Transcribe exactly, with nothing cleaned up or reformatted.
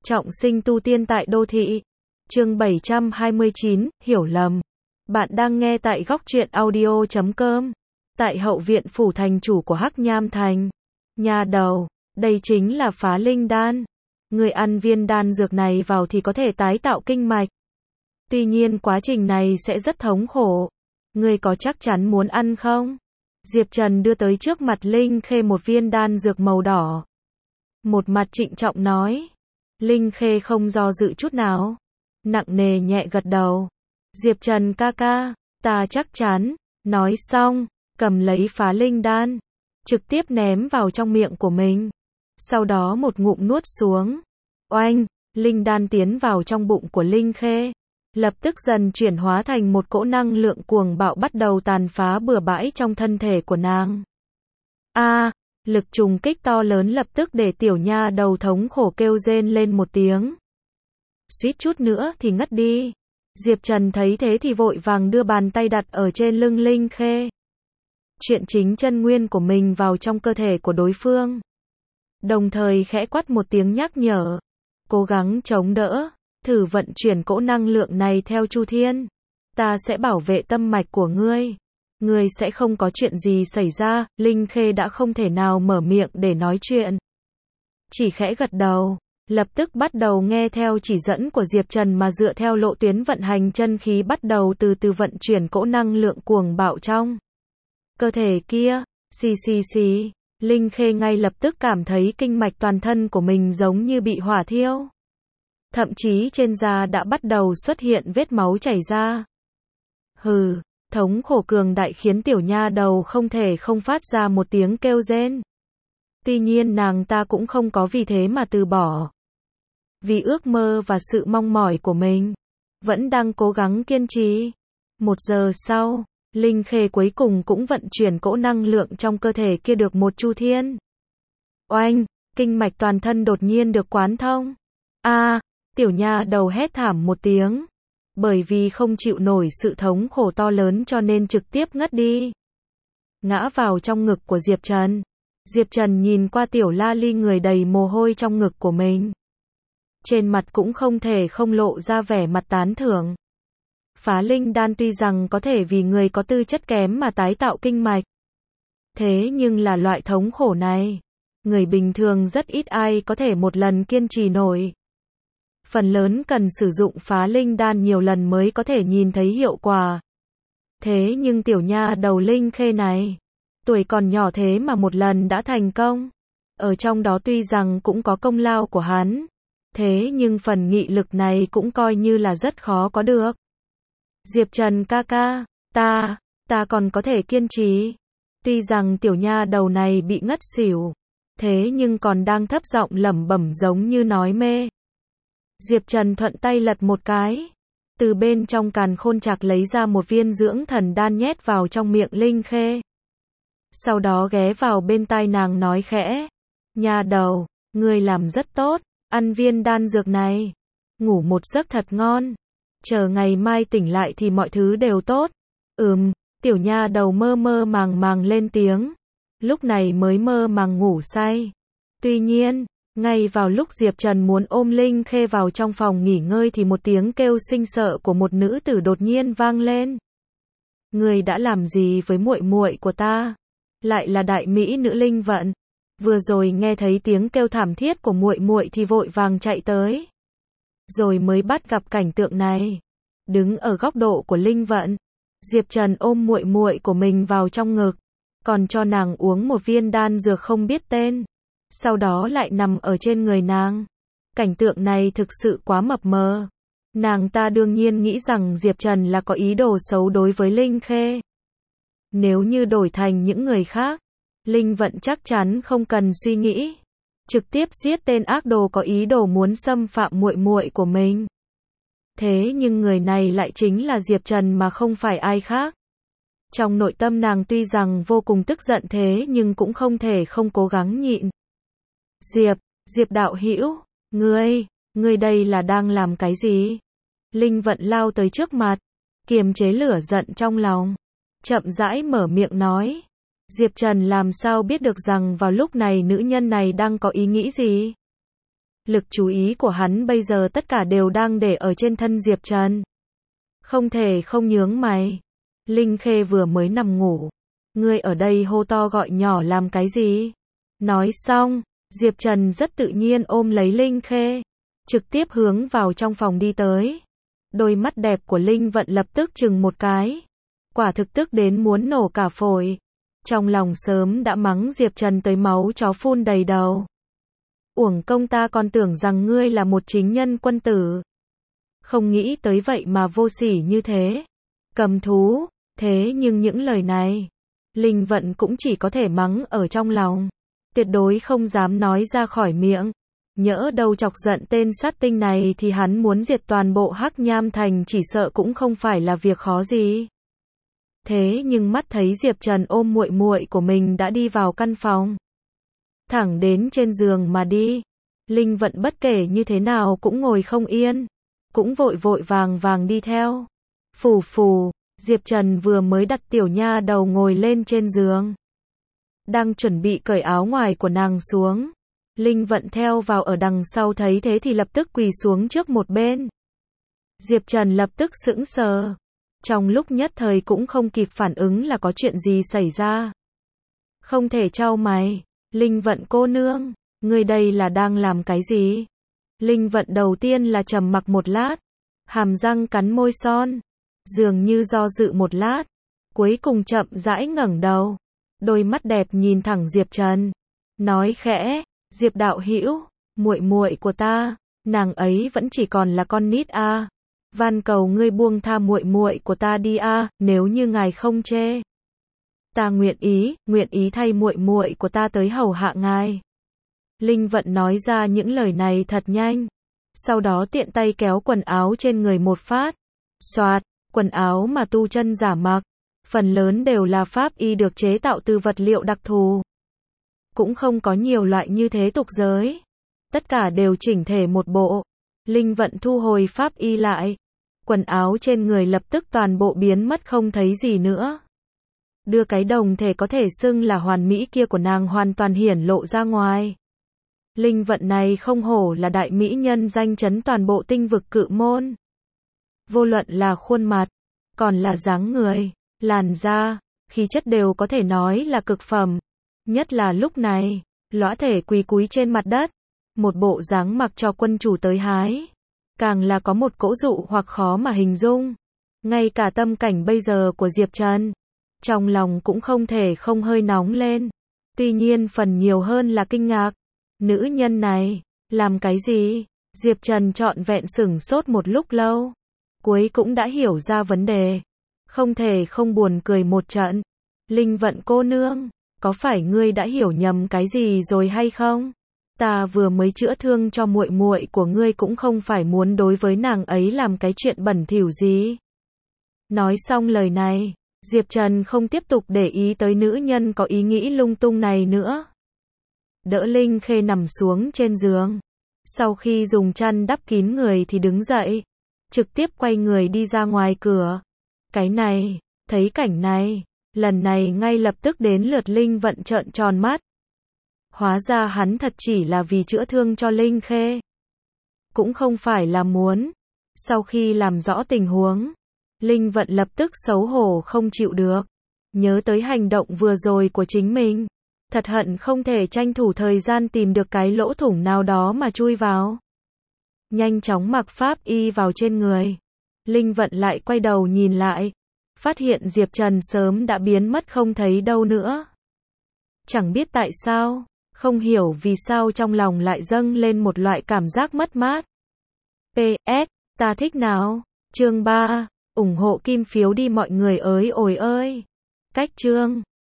Trọng sinh tu tiên tại đô thị. Chương bảy trăm hai mươi chín, hiểu lầm. Bạn đang nghe tại góc truyện audio chấm com. Tại hậu viện phủ thành chủ của Hắc Nham Thành. Nhà đầu, đây chính là phá linh đan. Người ăn viên đan dược này vào thì có thể tái tạo kinh mạch. Tuy nhiên quá trình này sẽ rất thống khổ. Người có chắc chắn muốn ăn không? Diệp Trần đưa tới trước mặt Linh Khê một viên đan dược màu đỏ. Một mặt trịnh trọng nói. Linh Khê không do dự chút nào. Nặng nề nhẹ gật đầu. Diệp Trần ca ca, ta chắc chắn. Nói xong, cầm lấy phá linh đan. Trực tiếp ném vào trong miệng của mình. Sau đó một ngụm nuốt xuống. Oanh, linh đan tiến vào trong bụng của Linh Khê. Lập tức dần chuyển hóa thành một cỗ năng lượng cuồng bạo bắt đầu tàn phá bừa bãi trong thân thể của nàng. A, à, lực trùng kích to lớn lập tức để tiểu nha đầu thống khổ kêu rên lên một tiếng. Suýt chút nữa thì ngất đi. Diệp Trần thấy thế thì vội vàng đưa bàn tay đặt ở trên lưng Linh Khê. Chuyện chính chân nguyên của mình vào trong cơ thể của đối phương. Đồng thời khẽ quát một tiếng nhắc nhở. Cố gắng chống đỡ. Thử vận chuyển cỗ năng lượng này theo Chu Thiên. Ta sẽ bảo vệ tâm mạch của ngươi. Ngươi sẽ không có chuyện gì xảy ra. Linh Khê đã không thể nào mở miệng để nói chuyện. Chỉ khẽ gật đầu. Lập tức bắt đầu nghe theo chỉ dẫn của Diệp Trần mà dựa theo lộ tuyến vận hành chân khí bắt đầu từ từ vận chuyển cỗ năng lượng cuồng bạo trong cơ thể kia. Xì xì xì. Linh Khê ngay lập tức cảm thấy kinh mạch toàn thân của mình giống như bị hỏa thiêu. Thậm chí trên da đã bắt đầu xuất hiện vết máu chảy ra. Hừ, thống khổ cường đại khiến tiểu nha đầu không thể không phát ra một tiếng kêu rên. Tuy nhiên nàng ta cũng không có vì thế mà từ bỏ. Vì ước mơ và sự mong mỏi của mình, vẫn đang cố gắng kiên trì. Một giờ sau, Linh Khê cuối cùng cũng vận chuyển cỗ năng lượng trong cơ thể kia được một chu thiên. Oanh, kinh mạch toàn thân đột nhiên được quán thông. A, à, tiểu nha đầu hét thảm một tiếng. Bởi vì không chịu nổi sự thống khổ to lớn cho nên trực tiếp ngất đi. Ngã vào trong ngực của Diệp Trần. Diệp Trần nhìn qua tiểu la ly người đầy mồ hôi trong ngực của mình. Trên mặt cũng không thể không lộ ra vẻ mặt tán thưởng. Phá linh đan tuy rằng có thể vì người có tư chất kém mà tái tạo kinh mạch. Thế nhưng là loại thống khổ này. Người bình thường rất ít ai có thể một lần kiên trì nổi. Phần lớn cần sử dụng phá linh đan nhiều lần mới có thể nhìn thấy hiệu quả. Thế nhưng tiểu nha đầu Linh Khê này, tuổi còn nhỏ thế mà một lần đã thành công. Ở trong đó tuy rằng cũng có công lao của hắn. Thế nhưng phần nghị lực này cũng coi như là rất khó có được. Diệp Trần ca ca, ta, ta còn có thể kiên trì. Tuy rằng tiểu nha đầu này bị ngất xỉu. Thế nhưng còn đang thấp giọng lẩm bẩm giống như nói mê. Diệp Trần thuận tay lật một cái. Từ bên trong càn khôn trạc lấy ra một viên dưỡng thần đan nhét vào trong miệng Linh Khê. Sau đó ghé vào bên tai nàng nói khẽ. Nha đầu, ngươi làm rất tốt. Ăn viên đan dược này. Ngủ một giấc thật ngon. Chờ ngày mai tỉnh lại thì mọi thứ đều tốt. Ừm, tiểu nha đầu mơ mơ màng màng lên tiếng. Lúc này mới mơ màng ngủ say. Tuy nhiên, ngay vào lúc Diệp Trần muốn ôm Linh Khê vào trong phòng nghỉ ngơi thì một tiếng kêu sinh sợ của một nữ tử đột nhiên vang lên. Ngươi đã làm gì với muội muội của ta? Lại là đại mỹ nữ Linh Vận. Vừa rồi nghe thấy tiếng kêu thảm thiết của muội muội thì vội vàng chạy tới. Rồi mới bắt gặp cảnh tượng này. Đứng ở góc độ của Linh Vận, Diệp Trần ôm muội muội của mình vào trong ngực, còn cho nàng uống một viên đan dược không biết tên. Sau đó lại nằm ở trên người nàng. Cảnh tượng này thực sự quá mập mờ. Nàng ta đương nhiên nghĩ rằng Diệp Trần là có ý đồ xấu đối với Linh Khê. Nếu như đổi thành những người khác, Linh Vận chắc chắn không cần suy nghĩ, trực tiếp giết tên ác đồ có ý đồ muốn xâm phạm muội muội của mình. Thế nhưng người này lại chính là Diệp Trần mà không phải ai khác. Trong nội tâm nàng tuy rằng vô cùng tức giận thế nhưng cũng không thể không cố gắng nhịn. Diệp, Diệp đạo hữu, ngươi, ngươi đây là đang làm cái gì? Linh Vận lao tới trước mặt, kiềm chế lửa giận trong lòng, chậm rãi mở miệng nói. Diệp Trần làm sao biết được rằng vào lúc này nữ nhân này đang có ý nghĩ gì? Lực chú ý của hắn bây giờ tất cả đều đang để ở trên thân Diệp Trần. Không thể không nhướng mày. Linh Khê vừa mới nằm ngủ. Ngươi ở đây hô to gọi nhỏ làm cái gì? Nói xong, Diệp Trần rất tự nhiên ôm lấy Linh Khê, trực tiếp hướng vào trong phòng đi tới. Đôi mắt đẹp của Linh Vận lập tức chừng một cái. Quả thực tức đến muốn nổ cả phổi. Trong lòng sớm đã mắng Diệp Trần tới máu chó phun đầy đầu. Uổng công ta còn tưởng rằng ngươi là một chính nhân quân tử. Không nghĩ tới vậy mà vô sỉ như thế. Cầm thú, thế nhưng những lời này, Linh Vận cũng chỉ có thể mắng ở trong lòng. Tuyệt đối không dám nói ra khỏi miệng. Nhỡ đâu chọc giận tên sát tinh này thì hắn muốn diệt toàn bộ Hắc Nham Thành chỉ sợ cũng không phải là việc khó gì. Thế nhưng mắt thấy Diệp Trần ôm muội muội của mình đã đi vào căn phòng. Thẳng đến trên giường mà đi. Linh Vận bất kể như thế nào cũng ngồi không yên. Cũng vội vội vàng vàng đi theo. Phù phù, Diệp Trần vừa mới đặt tiểu nha đầu ngồi lên trên giường. Đang chuẩn bị cởi áo ngoài của nàng xuống. Linh Vận theo vào ở đằng sau thấy thế thì lập tức quỳ xuống trước một bên. Diệp Trần lập tức sững sờ. Trong lúc nhất thời cũng không kịp phản ứng là có chuyện gì xảy ra. Không thể trao mày. Linh Vận cô nương, ngươi đây là đang làm cái gì? Linh Vận đầu tiên là trầm mặc một lát. Hàm răng cắn môi son. Dường như do dự một lát. Cuối cùng chậm rãi ngẩng đầu. Đôi mắt đẹp nhìn thẳng Diệp Trần. Nói khẽ, Diệp đạo hữu, muội muội của ta, nàng ấy vẫn chỉ còn là con nít a. À. Van cầu ngươi buông tha muội muội của ta đi a, à, nếu như ngài không chê. Ta nguyện ý, nguyện ý thay muội muội của ta tới hầu hạ ngài. Linh Vận nói ra những lời này thật nhanh. Sau đó tiện tay kéo quần áo trên người một phát. Xoạt, quần áo mà tu chân giả mặc. Phần lớn đều là pháp y được chế tạo từ vật liệu đặc thù. Cũng không có nhiều loại như thế tục giới. Tất cả đều chỉnh thể một bộ. Linh Vận thu hồi pháp y lại. Quần áo trên người lập tức toàn bộ biến mất không thấy gì nữa. Đưa cái đồng thể có thể xưng là hoàn mỹ kia của nàng hoàn toàn hiển lộ ra ngoài. Linh Vận này không hổ là đại mỹ nhân danh chấn toàn bộ tinh vực Cự Môn. Vô luận là khuôn mặt, còn là dáng người, làn da, khí chất đều có thể nói là cực phẩm. Nhất là lúc này, lõa thể quỳ cúi trên mặt đất, một bộ dáng mặc cho quân chủ tới hái. Càng là có một cỗ dụ hoặc khó mà hình dung. Ngay cả tâm cảnh bây giờ của Diệp Trần, trong lòng cũng không thể không hơi nóng lên. Tuy nhiên phần nhiều hơn là kinh ngạc. Nữ nhân này, làm cái gì? Diệp Trần trọn vẹn sửng sốt một lúc lâu. Cuối cũng đã hiểu ra vấn đề. Không thể không buồn cười một trận. Linh Vận cô nương, có phải ngươi đã hiểu nhầm cái gì rồi hay không? Ta vừa mới chữa thương cho muội muội của ngươi cũng không phải muốn đối với nàng ấy làm cái chuyện bẩn thỉu gì. Nói xong lời này, Diệp Trần không tiếp tục để ý tới nữ nhân có ý nghĩ lung tung này nữa. Đỡ Linh Khê nằm xuống trên giường. Sau khi dùng chăn đắp kín người thì đứng dậy. Trực tiếp quay người đi ra ngoài cửa. Cái này, thấy cảnh này, lần này ngay lập tức đến lượt Linh Vận trợn tròn mắt. Hóa ra hắn thật chỉ là vì chữa thương cho Linh Khê. Cũng không phải là muốn. Sau khi làm rõ tình huống, Linh Vận lập tức xấu hổ không chịu được. Nhớ tới hành động vừa rồi của chính mình. Thật hận không thể tranh thủ thời gian tìm được cái lỗ thủng nào đó mà chui vào. Nhanh chóng mặc pháp y vào trên người. Linh Vận lại quay đầu nhìn lại. Phát hiện Diệp Trần sớm đã biến mất không thấy đâu nữa. Chẳng biết tại sao, không hiểu vì sao trong lòng lại dâng lên một loại cảm giác mất mát. pê ét, ta thích nào? Chương ba, ủng hộ kim phiếu đi mọi người ơi ồi ơi. Cách chương